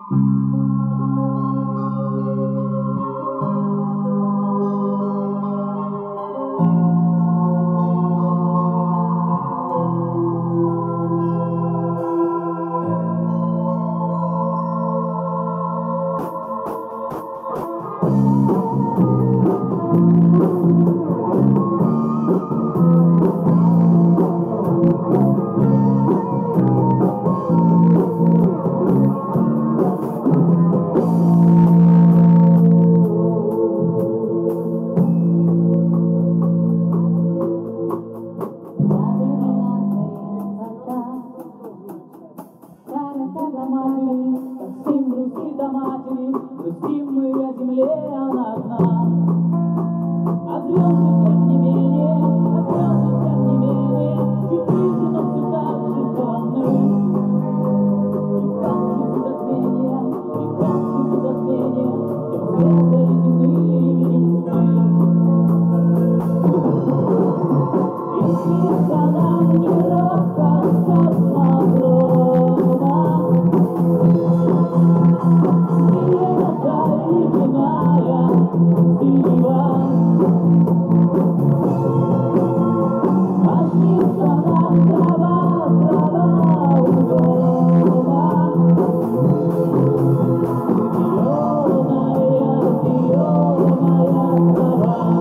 Грустим мы о земле, она одна. А звезды тем не менее, чуть ближе, но все так же холодны. И камчи затмения, тем света и земные видим сны. И снится нам не робко космодрома, ледяная синева. А снится нам трава у дома, зеленая трава.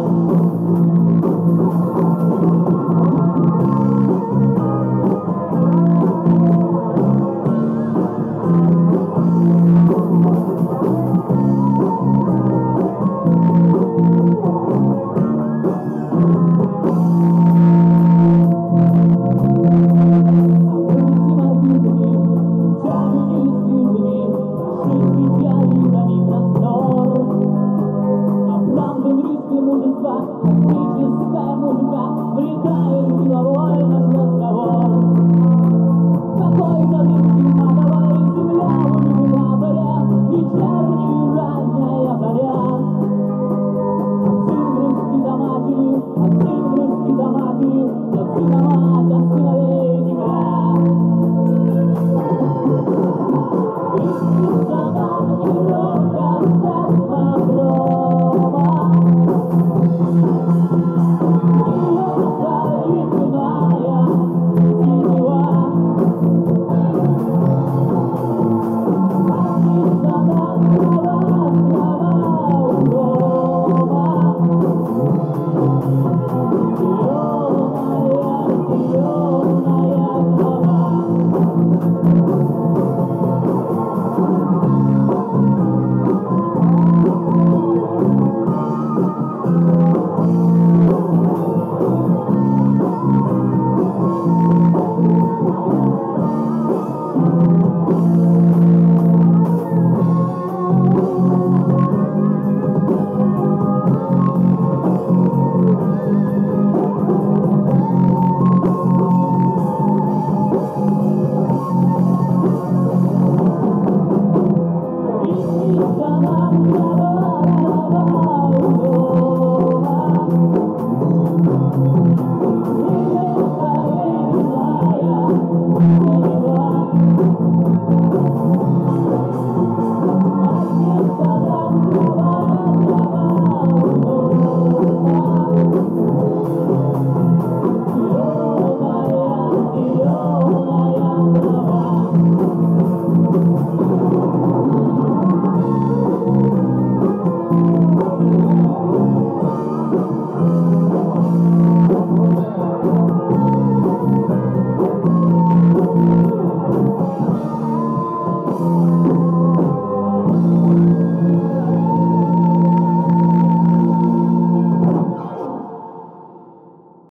Космическая музыка влетает в головой наш разговор. Какой-то дым адовой, земля в иллюминаторе, вечерняя ранняя заря. От сын грусти до матери, от сына мать, от сыновей земля. И снится нам нелегко космодрома, ледяная синева. А снится нам